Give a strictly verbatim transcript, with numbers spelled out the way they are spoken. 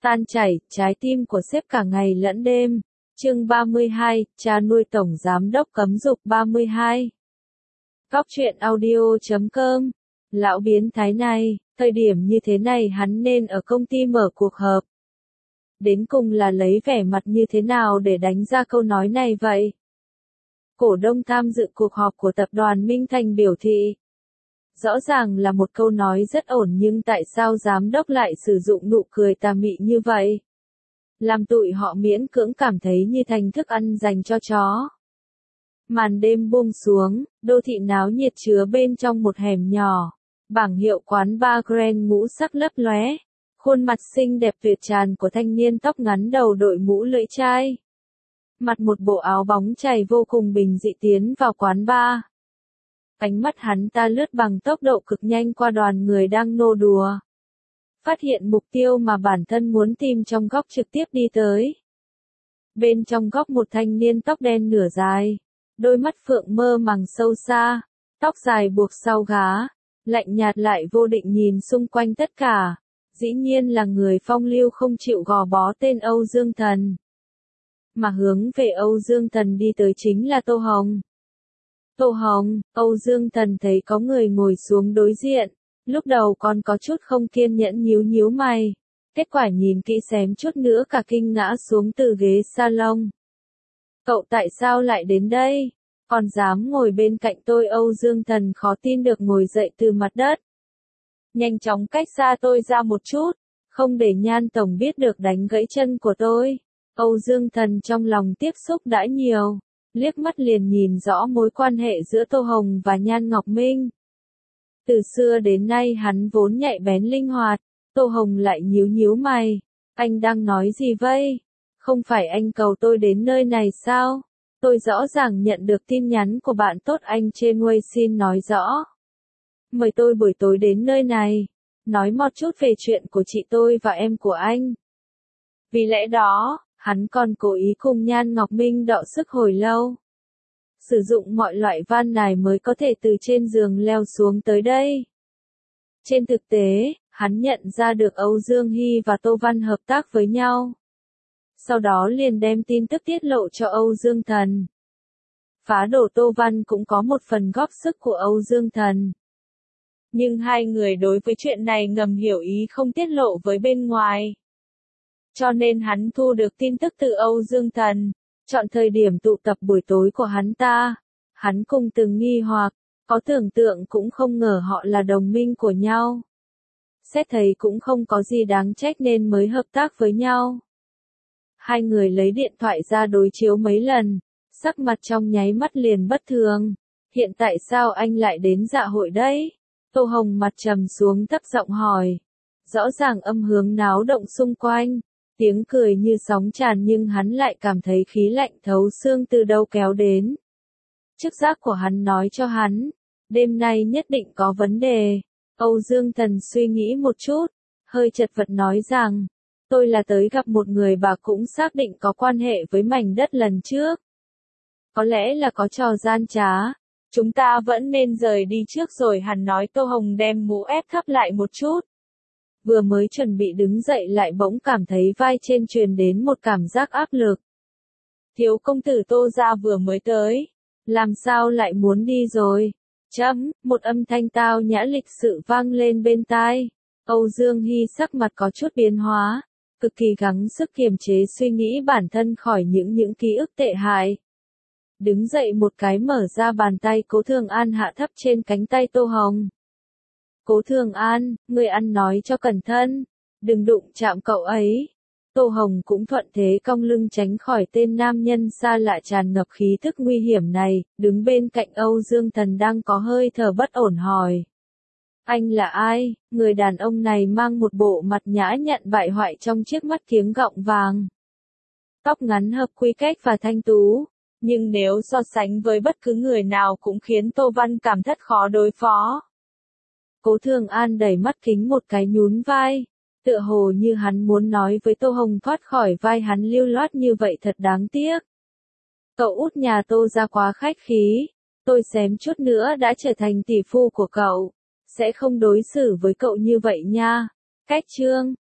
Tan chảy, trái tim của sếp cả ngày lẫn đêm. Chương ba mươi hai, cha nuôi tổng giám đốc cấm dục ba mươi hai. Góc truyện audio chấm com. Lão biến thái này, thời điểm như thế này hắn nên ở công ty mở cuộc họp. Đến cùng là lấy vẻ mặt như thế nào để đánh ra câu nói này vậy? Cổ đông tham dự cuộc họp của tập đoàn Minh Thành biểu thị. Rõ ràng là một câu nói rất ổn nhưng tại sao giám đốc lại sử dụng nụ cười tà mị như vậy? Làm tụi họ miễn cưỡng cảm thấy như thành thức ăn dành cho chó. Màn đêm buông xuống, đô thị náo nhiệt chứa bên trong một hẻm nhỏ. Bảng hiệu quán bar Grand ngũ sắc lấp lóe. Khuôn mặt xinh đẹp tuyệt tràn của thanh niên tóc ngắn đầu đội mũ lưỡi chai. Mặc một bộ áo bóng chày vô cùng bình dị tiến vào quán bar. Ánh mắt hắn ta lướt bằng tốc độ cực nhanh qua đoàn người đang nô đùa. Phát hiện mục tiêu mà bản thân muốn tìm trong góc trực tiếp đi tới. Bên trong góc một thanh niên tóc đen nửa dài, đôi mắt phượng mơ màng sâu xa, tóc dài buộc sau gá, lạnh nhạt lại vô định nhìn xung quanh tất cả. Dĩ nhiên là người phong lưu không chịu gò bó tên Âu Dương Thần. Mà hướng về Âu Dương Thần đi tới chính là Tô Hồng. Tô Hồng, Âu Dương Thần thấy có người ngồi xuống đối diện, lúc đầu còn có chút không kiên nhẫn nhíu nhíu mày, kết quả nhìn kỹ xém chút nữa cả kinh ngã xuống từ ghế salon. Cậu tại sao lại đến đây? Còn dám ngồi bên cạnh tôi? Âu Dương Thần khó tin được ngồi dậy từ mặt đất. Nhanh chóng cách xa tôi ra một chút, không để Nhan Tổng biết được đánh gãy chân của tôi. Âu Dương Thần trong lòng tiếp xúc đã nhiều. Liếc mắt liền nhìn rõ mối quan hệ giữa Tô Hồng và Nhan Ngọc Minh. Từ xưa đến nay hắn vốn nhạy bén linh hoạt, Tô Hồng lại nhíu nhíu mày. Anh đang nói gì vậy? Không phải anh cầu tôi đến nơi này sao? Tôi rõ ràng nhận được tin nhắn của bạn tốt anh trên Weixin nói rõ. Mời tôi buổi tối đến nơi này, nói một chút về chuyện của chị tôi và em của anh. Vì lẽ đó, hắn còn cố ý cùng Nhan Ngọc Minh đọ sức hồi lâu. Sử dụng mọi loại van nài mới có thể từ trên giường leo xuống tới đây. Trên thực tế, hắn nhận ra được Âu Dương Hy và Tô Văn hợp tác với nhau. Sau đó liền đem tin tức tiết lộ cho Âu Dương Thần. Phá đổ Tô Văn cũng có một phần góp sức của Âu Dương Thần. Nhưng hai người đối với chuyện này ngầm hiểu ý không tiết lộ với bên ngoài. Cho nên hắn thu được tin tức từ Âu Dương Thần, chọn thời điểm tụ tập buổi tối của hắn ta. Hắn cùng từng nghi hoặc, có tưởng tượng cũng không ngờ họ là đồng minh của nhau. Xét thấy cũng không có gì đáng trách nên mới hợp tác với nhau. Hai người lấy điện thoại ra đối chiếu mấy lần, sắc mặt trong nháy mắt liền bất thường. Hiện tại sao anh lại đến dạ hội đấy? Tô Hồng mặt trầm xuống thấp giọng hỏi. Rõ ràng âm hướng náo động xung quanh. Tiếng cười như sóng tràn nhưng hắn lại cảm thấy khí lạnh thấu xương từ đâu kéo đến. Trực giác của hắn nói cho hắn, đêm nay nhất định có vấn đề. Âu Dương Thần suy nghĩ một chút, hơi chật vật nói rằng, tôi là tới gặp một người bà cũng xác định có quan hệ với mảnh đất lần trước. Có lẽ là có trò gian trá, chúng ta vẫn nên rời đi trước rồi. Hắn nói. Tô Hồng đem mũ ép thấp lại một chút. Vừa mới chuẩn bị đứng dậy lại bỗng cảm thấy vai trên truyền đến một cảm giác áp lực. Thiếu công tử Tô gia vừa mới tới. Làm sao lại muốn đi rồi? Chấm, một âm thanh tao nhã lịch sự vang lên bên tai. Âu Dương Hy sắc mặt có chút biến hóa, cực kỳ gắng sức kiềm chế suy nghĩ bản thân khỏi những những ký ức tệ hại. Đứng dậy một cái mở ra bàn tay Cố Thường An hạ thấp trên cánh tay Tô Hồng. Cố Thường An, người ăn nói cho cẩn thận, đừng đụng chạm cậu ấy. Tô Hồng cũng thuận thế cong lưng tránh khỏi tên nam nhân xa lạ tràn ngập khí thức nguy hiểm này, đứng bên cạnh Âu Dương Thần đang có hơi thở bất ổn hỏi. Anh là ai? Người đàn ông này mang một bộ mặt nhã nhặn bại hoại trong chiếc mắt kiếng gọng vàng. Tóc ngắn hợp quy cách và thanh tú, nhưng nếu so sánh với bất cứ người nào cũng khiến Tô Văn cảm thất khó đối phó. Cố Thường An đẩy mắt kính một cái nhún vai, tựa hồ như hắn muốn nói với Tô Hồng thoát khỏi vai hắn lưu loát như vậy thật đáng tiếc. Cậu út nhà Tô ra quá khách khí, tôi xém chút nữa đã trở thành tỷ phu của cậu, sẽ không đối xử với cậu như vậy nha. Cách chương,